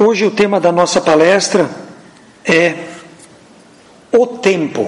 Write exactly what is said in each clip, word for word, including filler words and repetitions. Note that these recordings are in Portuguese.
Hoje o tema da nossa palestra é o tempo.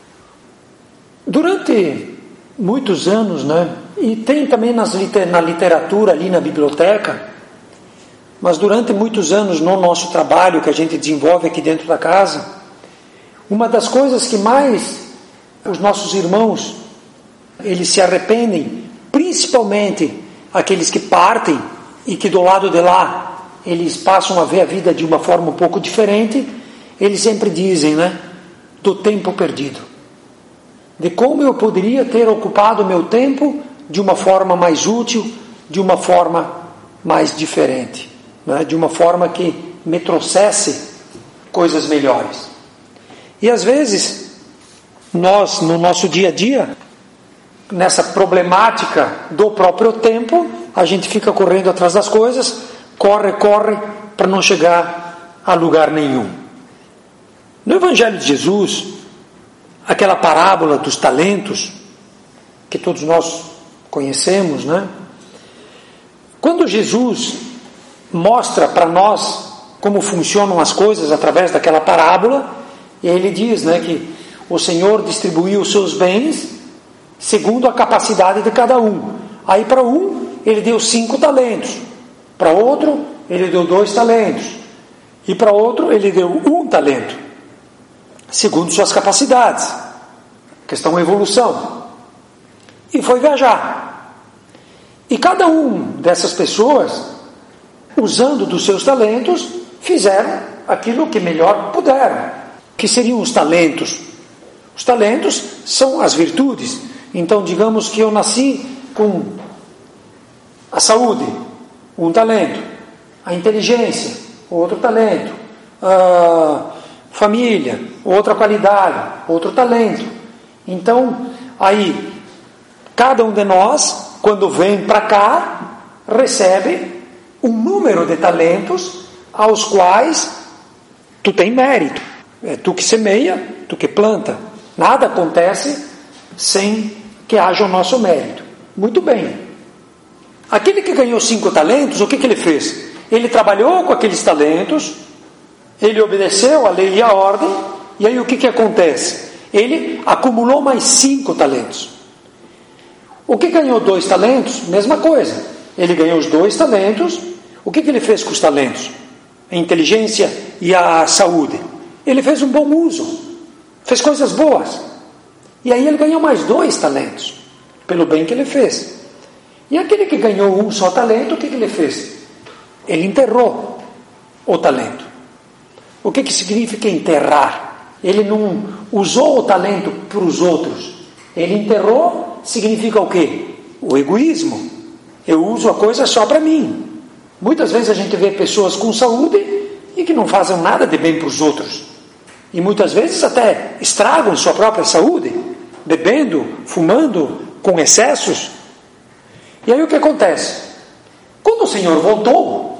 Durante muitos anos, né, e tem também nas, na literatura ali na biblioteca, mas durante muitos anos no nosso trabalho que a gente desenvolve aqui dentro da casa, uma das coisas que mais os nossos irmãos, eles se arrependem, principalmente aqueles que partem e que do lado de lá eles passam a ver a vida de uma forma um pouco diferente, eles sempre dizem, né, do tempo perdido, de como eu poderia ter ocupado o meu tempo de uma forma mais útil, de uma forma mais diferente, né, de uma forma que me trouxesse coisas melhores. E às vezes nós, no nosso dia a dia, nessa problemática do próprio tempo, a gente fica correndo atrás das coisas, corre, corre, para não chegar a lugar nenhum. No Evangelho de Jesus, aquela parábola dos talentos, que todos nós conhecemos, né? Quando Jesus mostra para nós como funcionam as coisas através daquela parábola, ele diz, né, que o Senhor distribuiu os seus bens segundo a capacidade de cada um. Aí para um, ele deu cinco talentos. Para outro, ele deu dois talentos. E para outro, ele deu um talento. Segundo suas capacidades. Questão de evolução. E foi viajar. E cada um dessas pessoas, usando dos seus talentos, fizeram aquilo que melhor puderam. Que seriam os talentos? Os talentos são as virtudes. Então, digamos que eu nasci com a saúde, um talento, a inteligência, outro talento, a família, outra qualidade, outro talento. Então, aí, cada um de nós, quando vem para cá, recebe um número de talentos aos quais tu tem mérito. É tu que semeia, tu que planta. Nada acontece sem que haja o nosso mérito. Muito bem. Aquele que ganhou cinco talentos, o que, que ele fez? Ele trabalhou com aqueles talentos, ele obedeceu a lei e a ordem, e aí o que, que acontece? Ele acumulou mais cinco talentos. O que ganhou dois talentos? Mesma coisa. Ele ganhou os dois talentos. O que, que ele fez com os talentos? A inteligência e a saúde. Ele fez um bom uso, fez coisas boas. E aí ele ganhou mais dois talentos, pelo bem que ele fez. E aquele que ganhou um só talento, o que, que ele fez? Ele enterrou o talento. O que, que significa enterrar? Ele não usou o talento para os outros. Ele enterrou, significa o quê? O egoísmo. Eu uso a coisa só para mim. Muitas vezes a gente vê pessoas com saúde e que não fazem nada de bem para os outros. E muitas vezes até estragam sua própria saúde, bebendo, fumando, com excessos. E aí o que acontece? Quando o Senhor voltou,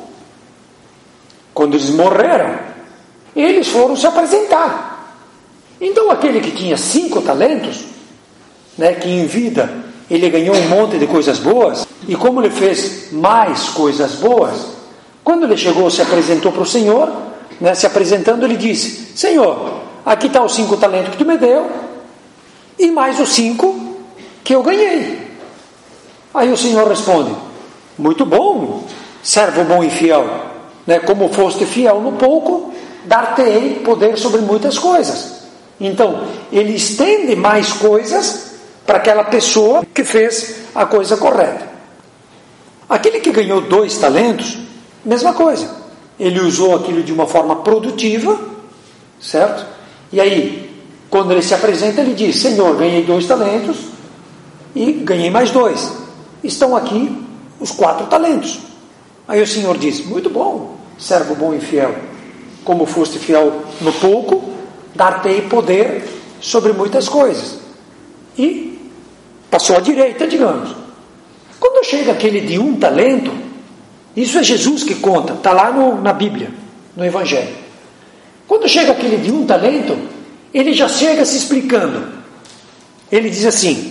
quando eles morreram, eles foram se apresentar. Então aquele que tinha cinco talentos, né, que em vida ele ganhou um monte de coisas boas, e como ele fez mais coisas boas, quando ele chegou, se apresentou para o Senhor, né, se apresentando, ele disse: Senhor, aqui está os cinco talentos que tu me deu, e mais os cinco que eu ganhei. Aí o Senhor responde: muito bom, servo bom e fiel, né? Como foste fiel no pouco, dar-te-ei poder sobre muitas coisas. Então, ele estende mais coisas para aquela pessoa que fez a coisa correta. Aquele que ganhou dois talentos, mesma coisa. Ele usou aquilo de uma forma produtiva, certo? E aí, quando ele se apresenta, ele diz: Senhor, ganhei dois talentos e ganhei mais dois. Estão aqui os quatro talentos. Aí o Senhor diz: muito bom, servo bom e fiel. Como foste fiel no pouco, dar-te-ei poder sobre muitas coisas. E passou à direita, digamos. Quando chega aquele de um talento, isso é Jesus que conta, está lá no, na Bíblia, no Evangelho. Quando chega aquele de um talento, ele já chega se explicando. Ele diz assim: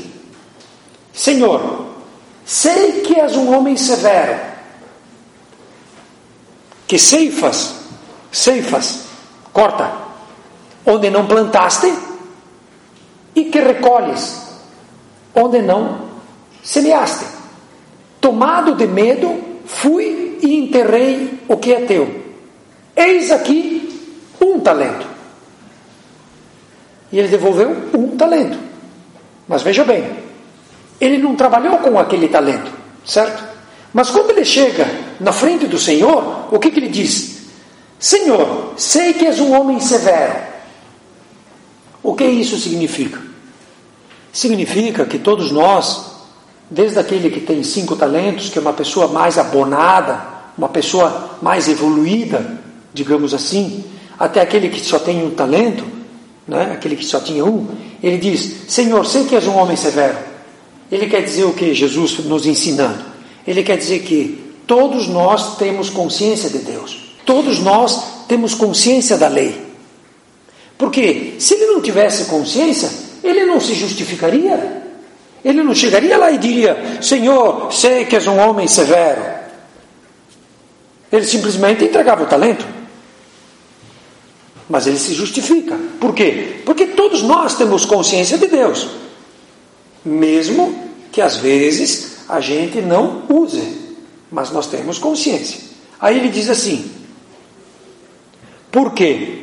Senhor, sei que és um homem severo, que ceifas ceifas, corta, onde não plantaste, e que recolhes, onde não semeaste. Tomado de medo, fui e enterrei o que é teu. Eis aqui um talento. E ele devolveu um talento. Mas veja bem, ele não trabalhou com aquele talento, certo? Mas quando ele chega na frente do Senhor, o que, que ele diz? Senhor, sei que és um homem severo. O que isso significa? Significa que todos nós, desde aquele que tem cinco talentos, que é uma pessoa mais abonada, uma pessoa mais evoluída, digamos assim, até aquele que só tem um talento, né? Aquele que só tinha um, ele diz, Senhor, sei que és um homem severo. Ele quer dizer o que Jesus nos ensinando? Ele quer dizer que todos nós temos consciência de Deus. Todos nós temos consciência da lei. Porque se ele não tivesse consciência, ele não se justificaria. Ele não chegaria lá e diria, Senhor, sei que és um homem severo. Ele simplesmente entregava o talento. Mas ele se justifica. Por quê? Porque todos nós temos consciência de Deus. Mesmo que às vezes a gente não use. Mas nós temos consciência. Aí ele diz assim, por quê?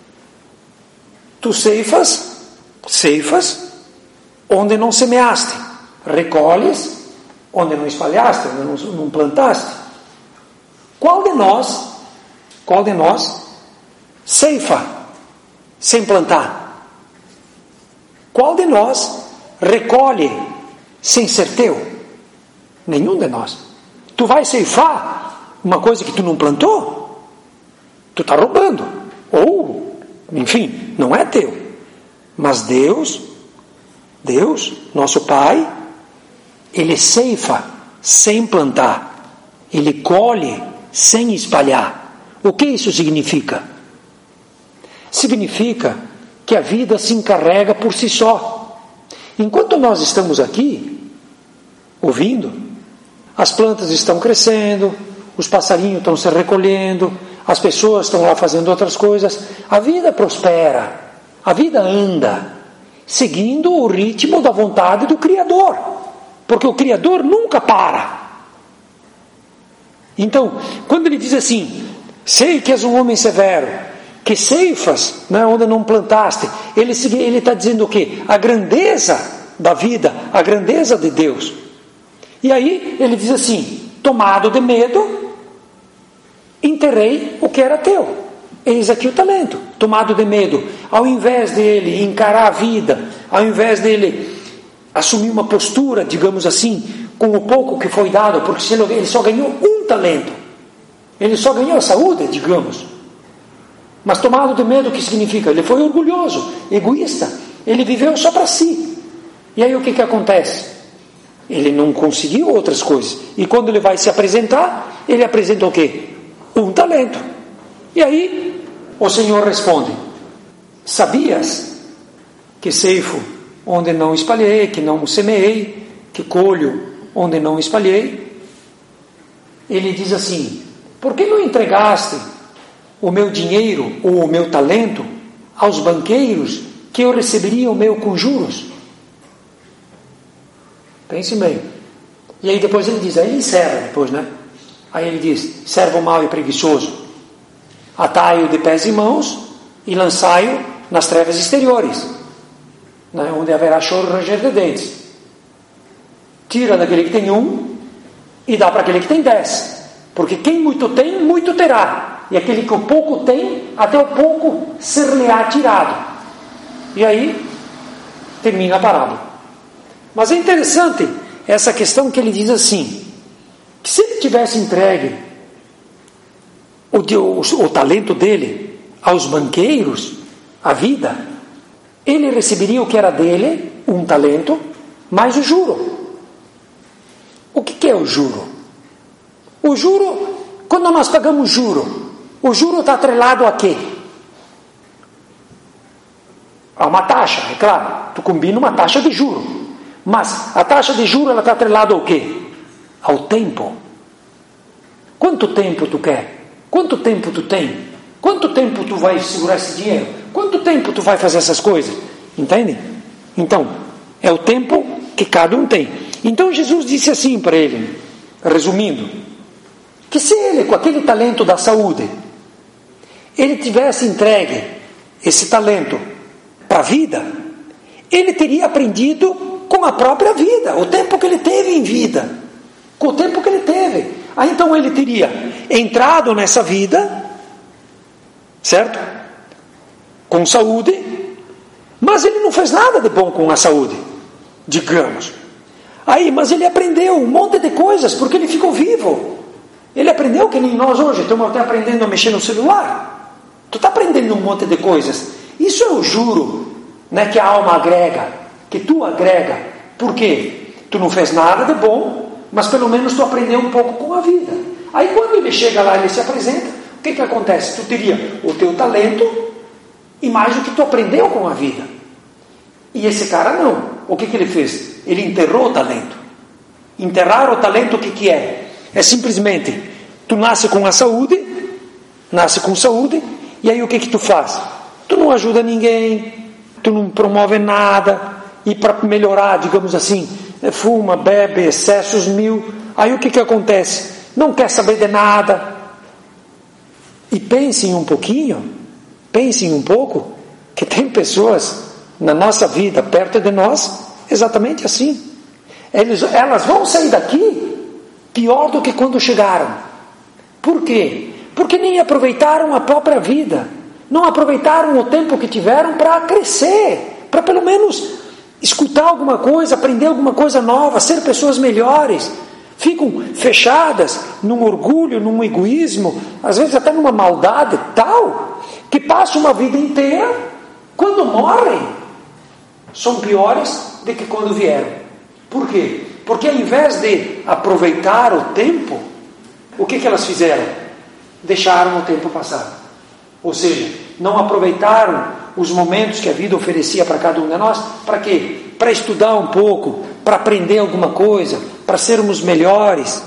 Tu ceifas, ceifas, onde não semeaste. Recolhes, onde não espalhaste, onde não, não plantaste. Qual de nós, qual de nós, ceifa, sem plantar? Qual de nós recolhe, sem ser teu? Nenhum de nós. Tu vai ceifar uma coisa que tu não plantou? Tu está roubando. Ou, enfim, não é teu. Mas Deus, Deus, nosso Pai, Ele ceifa sem plantar. Ele colhe sem espalhar. O que isso significa? Significa que a vida se encarrega por si só. Enquanto nós estamos aqui, ouvindo, as plantas estão crescendo, os passarinhos estão se recolhendo, as pessoas estão lá fazendo outras coisas, a vida prospera, a vida anda, seguindo o ritmo da vontade do Criador, porque o Criador nunca para. Então, quando ele diz assim, sei que és um homem severo, que ceifas, né, onde não plantaste, ele está dizendo o quê? A grandeza da vida, a grandeza de Deus. E aí ele diz assim, tomado de medo, enterrei o que era teu. Eis aqui o talento. Tomado de medo, ao invés dele encarar a vida, ao invés dele assumir uma postura, digamos assim, com o pouco que foi dado, porque ele só ganhou um talento, ele só ganhou a saúde, digamos. Mas tomado de medo, o que significa? Ele foi orgulhoso, egoísta, ele viveu só para si. E aí o que que acontece? Ele não conseguiu outras coisas. E quando ele vai se apresentar, ele apresenta o quê? Um talento. E aí o Senhor responde, sabias que ceifo onde não espalhei, que não semeei, que colho onde não espalhei? Ele diz assim, por que não entregaste o meu dinheiro ou o meu talento aos banqueiros, que eu receberia o meu com juros? Pense bem. E aí depois ele diz, aí ele encerra depois, né? Aí ele diz, servo mau e preguiçoso, atai-o de pés e mãos e lançai-o nas trevas exteriores, né? Onde haverá choro e ranger de dentes. Tira daquele que tem um e dá para aquele que tem dez, porque quem muito tem, muito terá, e aquele que o pouco tem, até o pouco ser-lhe-á tirado. E aí termina a parábola. Mas é interessante essa questão que ele diz assim, que se ele tivesse entregue o, o, o talento dele aos banqueiros, a vida, ele receberia o que era dele, um talento, mais o juro. O que, que é o juro? O juro, quando nós pagamos juro, o juro está atrelado a quê? A uma taxa, é claro, tu combina uma taxa de juro. Mas a taxa de juros ela está atrelada ao quê? Ao tempo. Quanto tempo tu quer? Quanto tempo tu tem? Quanto tempo tu vai segurar esse dinheiro? Quanto tempo tu vai fazer essas coisas? Entende? Então, é o tempo que cada um tem. Então Jesus disse assim para ele, resumindo, que se ele, com aquele talento da saúde, ele tivesse entregue esse talento para a vida, ele teria aprendido com a própria vida, o tempo que ele teve em vida, com o tempo que ele teve. Aí então ele teria entrado nessa vida, certo? Com saúde, mas ele não fez nada de bom com a saúde, digamos. Aí, mas ele aprendeu um monte de coisas, porque ele ficou vivo. Ele aprendeu que nem nós hoje, estamos até aprendendo a mexer no celular. Tu está aprendendo um monte de coisas. Isso eu juro, né, que a alma agrega, que tu agrega. Por quê? Tu não fez nada de bom, mas pelo menos tu aprendeu um pouco com a vida. Aí quando ele chega lá, ele se apresenta, o que que acontece? Tu teria o teu talento e mais o que tu aprendeu com a vida. E esse cara não. O que que ele fez? Ele enterrou o talento. Enterrar o talento, o que que é? É simplesmente, tu nasce com a saúde, nasce com saúde, e aí o que que tu faz? Tu não ajuda ninguém, tu não promove nada, e para melhorar, digamos assim, fuma, bebe, excessos mil, aí o que que acontece? Não quer saber de nada. E pensem um pouquinho, pensem um pouco, que tem pessoas na nossa vida, perto de nós, exatamente assim. Eles, elas vão sair daqui pior do que quando chegaram. Por quê? Porque nem aproveitaram a própria vida, não aproveitaram o tempo que tiveram para crescer, para pelo menos escutar alguma coisa, aprender alguma coisa nova, ser pessoas melhores. Ficam fechadas num orgulho, num egoísmo, às vezes até numa maldade tal, que passam uma vida inteira, quando morrem, são piores do que quando vieram. Por quê? Porque ao invés de aproveitar o tempo, o que que elas fizeram? Deixaram o tempo passar. Ou seja, não aproveitaram os momentos que a vida oferecia para cada um de nós. Para quê? Para estudar um pouco, para aprender alguma coisa, para sermos melhores.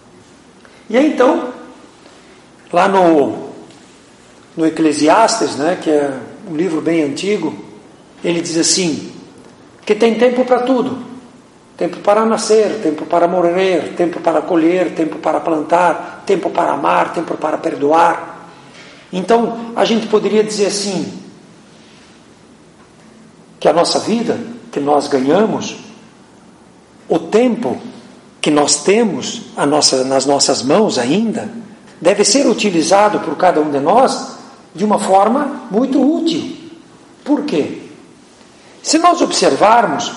E aí então, lá no, no Eclesiastes, né, que é um livro bem antigo, ele diz assim, que tem tempo para tudo. Tempo para nascer, tempo para morrer, tempo para colher, tempo para plantar, tempo para amar, tempo para perdoar. Então, a gente poderia dizer assim, que a nossa vida, que nós ganhamos, o tempo que nós temos a nossa, nas nossas mãos ainda, deve ser utilizado por cada um de nós de uma forma muito útil. Por quê? Se nós observarmos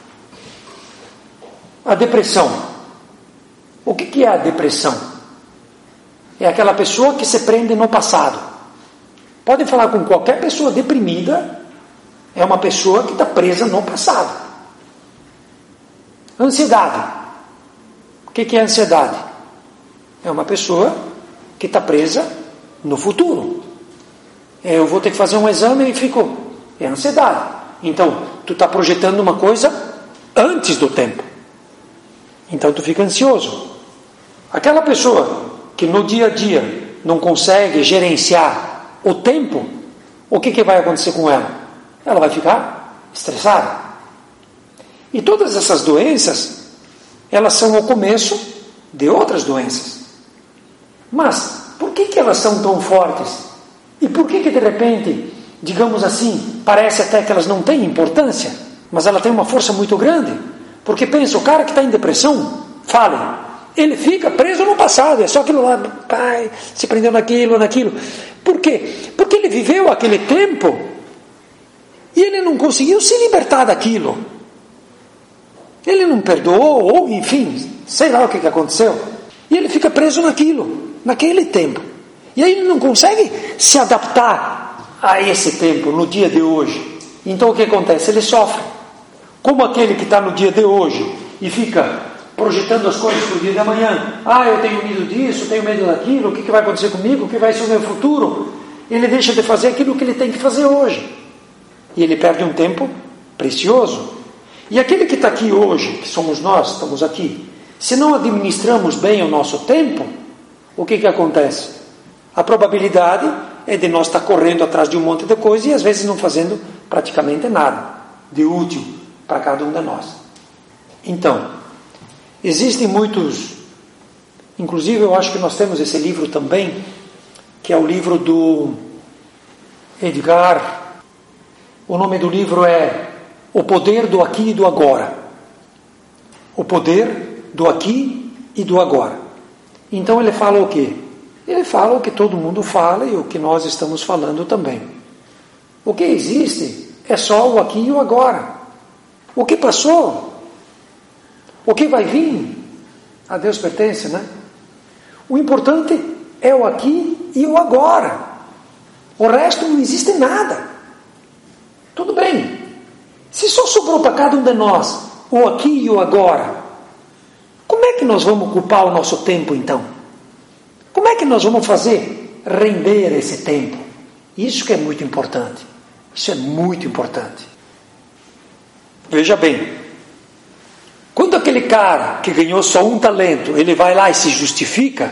a depressão, o que que é a depressão? É aquela pessoa que se prende no passado. Podem falar com qualquer pessoa deprimida, é uma pessoa que está presa no passado. Ansiedade. O que que é ansiedade? É uma pessoa que está presa no futuro. Eu vou ter que fazer um exame e fico... É ansiedade. Então, tu está projetando uma coisa antes do tempo. Então, tu fica ansioso. Aquela pessoa que no dia a dia não consegue gerenciar o tempo, o que que vai acontecer com ela? Ela vai ficar estressada. E todas essas doenças, elas são o começo de outras doenças. Mas, por que que elas são tão fortes? E por que que de repente, digamos assim, parece até que elas não têm importância, mas ela tem uma força muito grande? Porque pensa, o cara que está em depressão, fale, ele fica preso no passado, é só aquilo lá, pai, se prendeu naquilo, naquilo. Por quê? Porque ele viveu aquele tempo e ele não conseguiu se libertar daquilo. Ele não perdoou, ou enfim, sei lá o que que aconteceu. E ele fica preso naquilo, naquele tempo. E aí ele não consegue se adaptar a esse tempo, no dia de hoje. Então o que acontece? Ele sofre. Como aquele que está no dia de hoje e fica projetando as coisas para o dia de amanhã. Ah, eu tenho medo disso, tenho medo daquilo, o que que vai acontecer comigo, o que vai ser o meu futuro? Ele deixa de fazer aquilo que ele tem que fazer hoje. E ele perde um tempo precioso. E aquele que está aqui hoje, que somos nós, estamos aqui, se não administramos bem o nosso tempo, o que que acontece? A probabilidade é de nós estar correndo atrás de um monte de coisa e às vezes não fazendo praticamente nada de útil para cada um de nós. Então, existem muitos, inclusive eu acho que nós temos esse livro também, que é o livro do Edgar. O nome do livro é O Poder do Aqui e do Agora. O Poder do Aqui e do Agora. Então ele fala o quê? Ele fala o que todo mundo fala e o que nós estamos falando também. O que existe é só o aqui e o agora. O que passou, o que vai vir, a Deus pertence, né? O importante é o aqui e o agora. O resto não existe nada. Tudo bem. Se só sobrou para cada um de nós o aqui e o agora, como é que nós vamos ocupar o nosso tempo então? Como é que nós vamos fazer render esse tempo? Isso que é muito importante. Isso é muito importante. Veja bem, quando aquele cara que ganhou só um talento, ele vai lá e se justifica,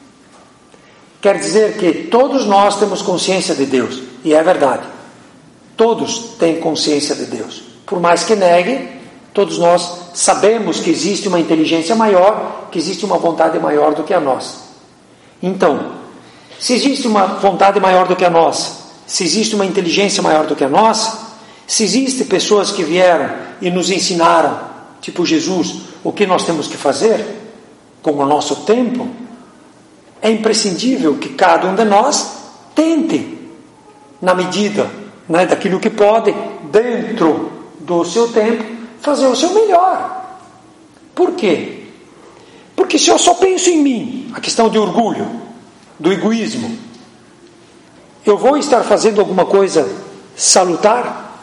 quer dizer que todos nós temos consciência de Deus. E é verdade. Todos têm consciência de Deus. Por mais que neguem, todos nós sabemos que existe uma inteligência maior, que existe uma vontade maior do que a nossa. Então, se existe uma vontade maior do que a nossa, se existe uma inteligência maior do que a nossa, se existem pessoas que vieram e nos ensinaram, tipo Jesus, o que nós temos que fazer com o nosso tempo, é imprescindível que cada um de nós tente, na medida, né, daquilo que pode, dentro do seu tempo, fazer o seu melhor. Por quê? Porque se eu só penso em mim, a questão de orgulho, do egoísmo, eu vou estar fazendo alguma coisa salutar?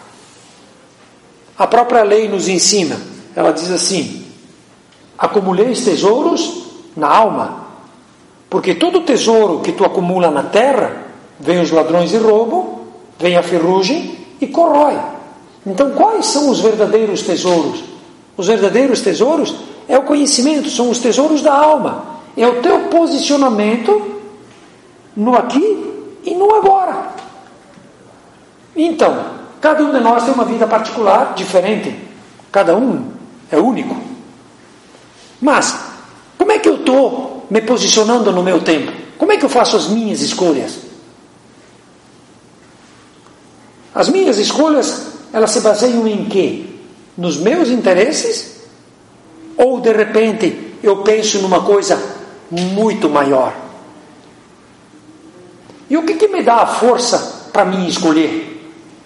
A própria lei nos ensina, ela diz assim: acumuleis tesouros na alma, porque todo tesouro que tu acumula na terra, vem os ladrões e roubam, vem a ferrugem e corrói. Então quais são os verdadeiros tesouros? Os verdadeiros tesouros é o conhecimento, são os tesouros da alma. É o teu posicionamento no aqui e no agora. Então, cada um de nós tem uma vida particular, diferente. Cada um é único. Mas, como é que eu estou me posicionando no meu tempo? Como é que eu faço as minhas escolhas? As minhas escolhas, elas se baseiam em quê? Nos meus interesses? Ou, de repente, eu penso numa coisa muito maior? E o que, que me dá a força para mim escolher?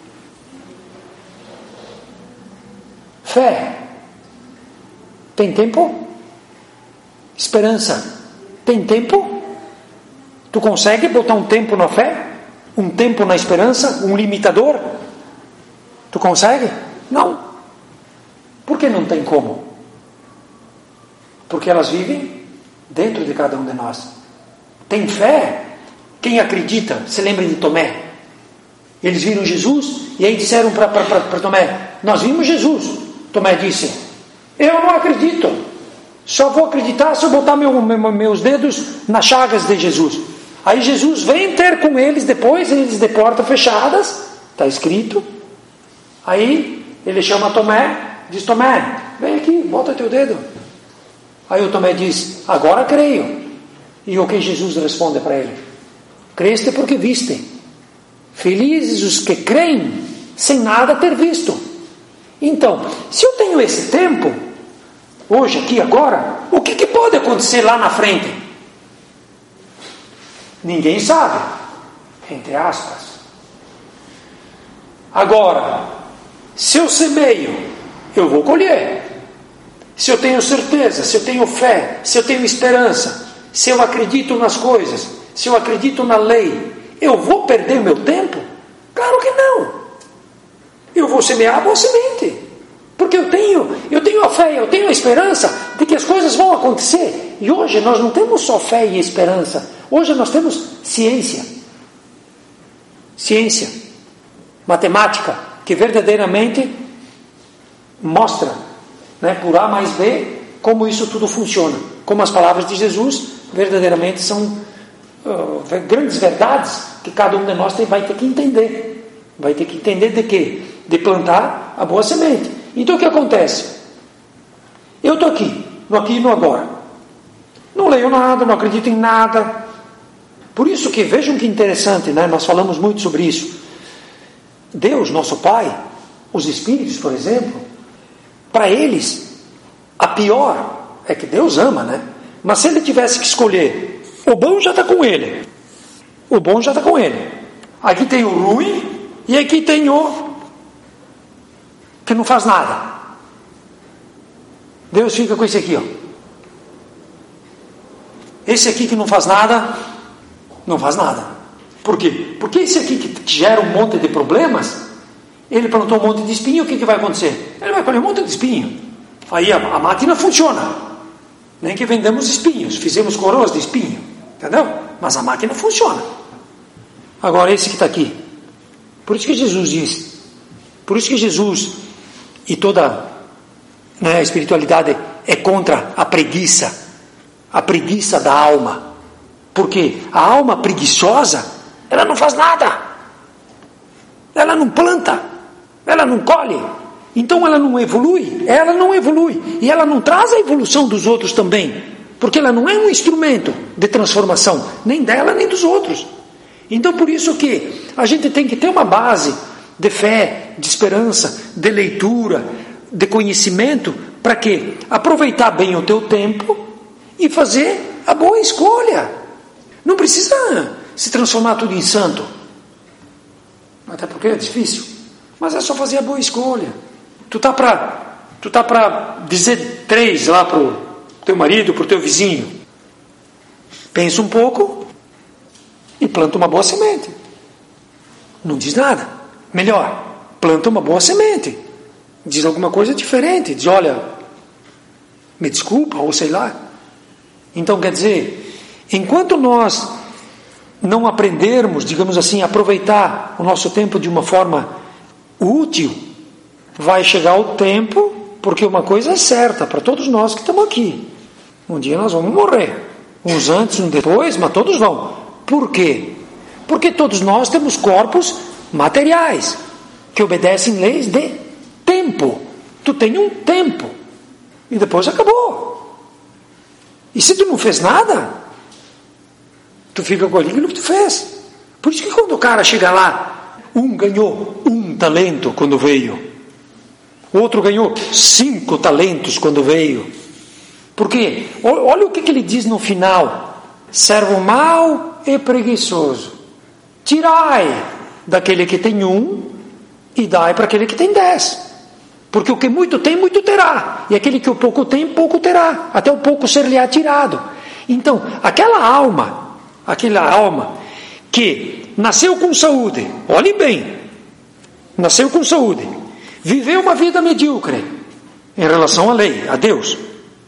Fé. Tem tempo? Esperança. Tem tempo? Tu consegue botar um tempo na fé? Um tempo na esperança? Um limitador? Tu consegue? Não. Por que não tem como? Porque elas vivem dentro de cada um de nós. Tem fé? Quem acredita? Se lembrem de Tomé. Eles viram Jesus e aí disseram para Tomé: nós vimos Jesus. Tomé disse: eu não acredito. Só vou acreditar se eu botar meu, meu, meus dedos nas chagas de Jesus. Aí Jesus vem ter com eles depois, eles de portas fechadas, está escrito. Aí ele chama Tomé, diz: Tomé, vem aqui, bota teu dedo. Aí o Tomé diz: agora creio. E o que Jesus responde para ele? Creste porque viste. Felizes os que creem sem nada ter visto. Então, se eu tenho esse tempo, hoje, aqui, agora, o que, que pode acontecer lá na frente? Ninguém sabe, entre aspas. Agora, se eu semeio, eu vou colher. Se eu tenho certeza, se eu tenho fé, se eu tenho esperança, se eu acredito nas coisas, se eu acredito na lei, eu vou perder meu tempo? Claro que não. Eu vou semear a boa semente. Porque eu tenho, eu tenho a fé, eu tenho a esperança de que as coisas vão acontecer. E hoje nós não temos só fé e esperança. Hoje nós temos ciência. Ciência. Matemática. Que verdadeiramente mostra, né, por A mais B, como isso tudo funciona. Como as palavras de Jesus verdadeiramente são uh, grandes verdades que cada um de nós tem, vai ter que entender. Vai ter que entender de quê? De plantar a boa semente. Então o que acontece? Eu estou aqui, no aqui e no agora. Não leio nada, não acredito em nada. Por isso que, vejam que interessante, né? Nós falamos muito sobre isso. Deus, nosso Pai, os Espíritos, por exemplo, para eles, a pior é que Deus ama, né? Mas se ele tivesse que escolher, o bom já está com ele. O bom já está com ele. Aqui tem o ruim e aqui tem o que não faz nada. Deus fica com esse aqui, ó. Esse aqui que não faz nada, não faz nada. Por quê? Porque esse aqui que gera um monte de problemas, ele plantou um monte de espinho, o que, que vai acontecer? Ele vai colher um monte de espinho. Aí a, a máquina funciona. Nem que vendemos espinhos, fizemos coroas de espinho, entendeu? Mas a máquina funciona. Agora esse que está aqui, por isso que Jesus diz, por isso que Jesus e toda, né, a espiritualidade é contra a preguiça, a preguiça da alma. Porque a alma preguiçosa, ela não faz nada, ela não planta, ela não colhe, então ela não evolui, ela não evolui, e ela não traz a evolução dos outros também, porque ela não é um instrumento de transformação, nem dela nem dos outros. Então por isso que a gente tem que ter uma base de fé, de esperança, de leitura, de conhecimento, para quê? Aproveitar bem o teu tempo e fazer a boa escolha. Não precisa se transformar tudo em santo, até porque é difícil, mas é só fazer a boa escolha. Tu tá para tu tá para dizer três lá pro teu marido, pro teu vizinho, pensa um pouco e planta uma boa semente. Não diz nada. Melhor, planta uma boa semente, diz alguma coisa diferente, diz, olha, me desculpa, ou sei lá. Então quer dizer, enquanto nós não aprendermos, digamos assim, aproveitar o nosso tempo de uma forma útil, vai chegar o tempo, porque uma coisa é certa para todos nós que estamos aqui, um dia nós vamos morrer, uns antes, uns depois, mas todos vão. Por quê? Porque todos nós temos corpos materiais que obedecem leis de tempo. Tu tem um tempo e depois acabou. E se tu não fez nada, tu fica com aquilo que tu fez. Por isso que quando o cara chega lá, um ganhou um talento quando veio, o outro ganhou cinco talentos quando veio. Por quê? Olha o que, que ele diz no final: servo mau e preguiçoso, tirai daquele que tem um e dai para aquele que tem dez. Porque o que muito tem, muito terá. E aquele que o pouco tem, pouco terá. Até o pouco ser-lhe-á tirado. Então, aquela alma, aquela alma que nasceu com saúde, olhem bem, nasceu com saúde, viveu uma vida medíocre em relação à lei, a Deus,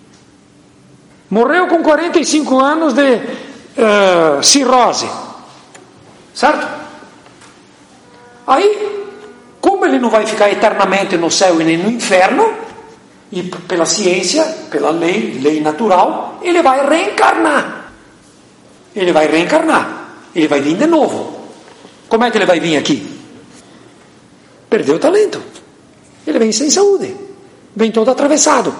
morreu com quarenta e cinco anos de uh, cirrose, certo? Aí, como ele não vai ficar eternamente no céu e nem no inferno, e pela ciência, pela lei, lei natural, ele vai reencarnar. Ele vai reencarnar. Ele vai vir de novo. Como é que ele vai vir aqui? Perdeu o talento. Ele vem sem saúde. Vem todo atravessado.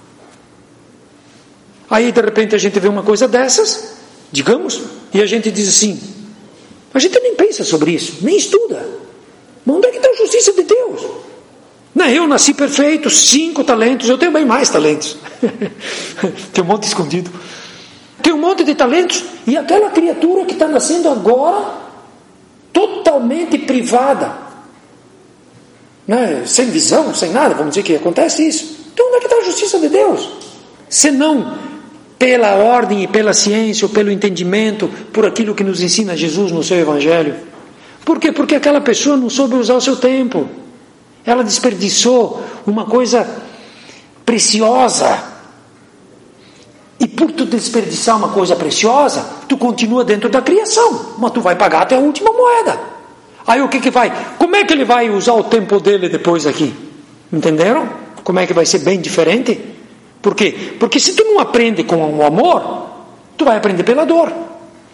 Aí, de repente, a gente vê uma coisa dessas, digamos, e a gente diz assim, a gente nem pensa sobre isso, nem estuda. Mas onde é que está a justiça de Deus? Não, eu nasci perfeito, cinco talentos, eu tenho bem mais talentos. Tem um monte escondido. Tem um monte de talentos, e aquela criatura que está nascendo agora, totalmente privada, né? Sem visão, sem nada, vamos dizer que acontece isso. Então onde é que está a justiça de Deus? Se não pela ordem e pela ciência, ou pelo entendimento, por aquilo que nos ensina Jesus no seu Evangelho. Por quê? Porque aquela pessoa não soube usar o seu tempo. Ela desperdiçou uma coisa preciosa. E por tu desperdiçar uma coisa preciosa, tu continua dentro da criação, mas tu vai pagar até a última moeda. Aí o que que vai? Como é que ele vai usar o tempo dele depois aqui? Entenderam? Como é que vai ser bem diferente? Por quê? Porque se tu não aprende com o amor, tu vai aprender pela dor.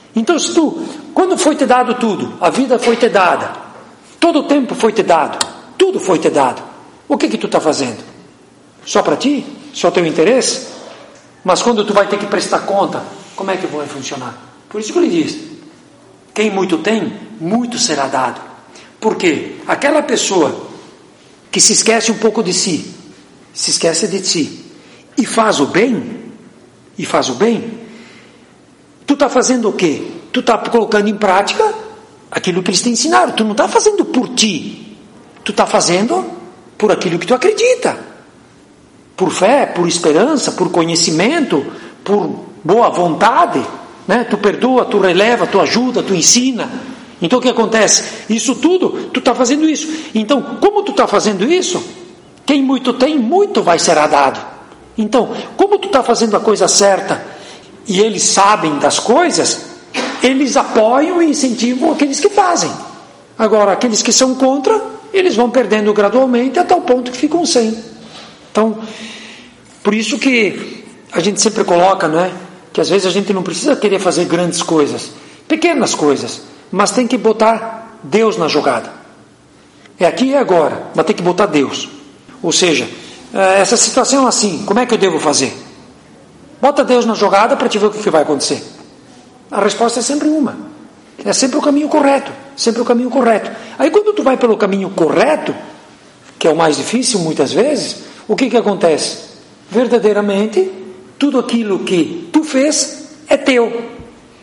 Então, se tu, quando foi te dado tudo, a vida foi te dada, todo o tempo foi te dado, tudo foi te dado, o que que tu está fazendo? Só para ti? Só teu interesse? Mas quando tu vai ter que prestar conta, como é que vai funcionar? Por isso que ele diz, quem muito tem, muito será dado. Por quê? Aquela pessoa que se esquece um pouco de si, se esquece de si, e faz o bem, e faz o bem, tu está fazendo o quê? Tu está colocando em prática aquilo que eles te ensinaram. Tu não está fazendo por ti, tu está fazendo por aquilo que tu acredita, por fé, por esperança, por conhecimento, por boa vontade, né? Tu perdoa, tu releva, tu ajuda, tu ensina. Então o que acontece? Isso tudo, tu está fazendo isso. Então, como tu está fazendo isso, quem muito tem, muito vai ser dado. Então, como tu está fazendo a coisa certa e eles sabem das coisas, eles apoiam e incentivam aqueles que fazem. Agora, aqueles que são contra, eles vão perdendo gradualmente até o ponto que ficam sem. Então, por isso que a gente sempre coloca, não é? Que às vezes a gente não precisa querer fazer grandes coisas, pequenas coisas, mas tem que botar Deus na jogada. É aqui e agora, mas tem que botar Deus. Ou seja, essa situação assim, como é que eu devo fazer? Bota Deus na jogada para te ver o que vai acontecer. A resposta é sempre uma. É sempre o caminho correto. Sempre o caminho correto. Aí quando tu vai pelo caminho correto, que é o mais difícil muitas vezes, o que que acontece? Verdadeiramente, tudo aquilo que tu fez é teu.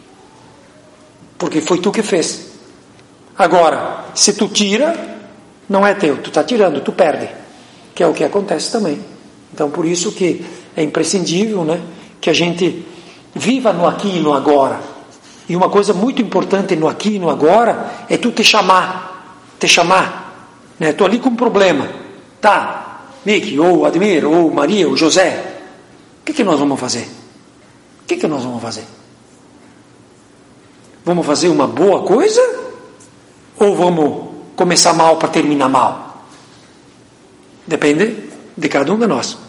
Porque foi tu que fez. Agora, se tu tira, não é teu. Tu está tirando, tu perde. Que é o que acontece também. Então, por isso que é imprescindível, né, que a gente viva no aqui e no agora. E uma coisa muito importante no aqui e no agora é tu te chamar. Te chamar. Né? Estou ali com um problema. Tá, Mickey, ou Admir, ou Maria, ou José. O que que nós vamos fazer? O que que nós vamos fazer? Vamos fazer uma boa coisa? Ou vamos começar mal para terminar mal? Depende de cada um de nós.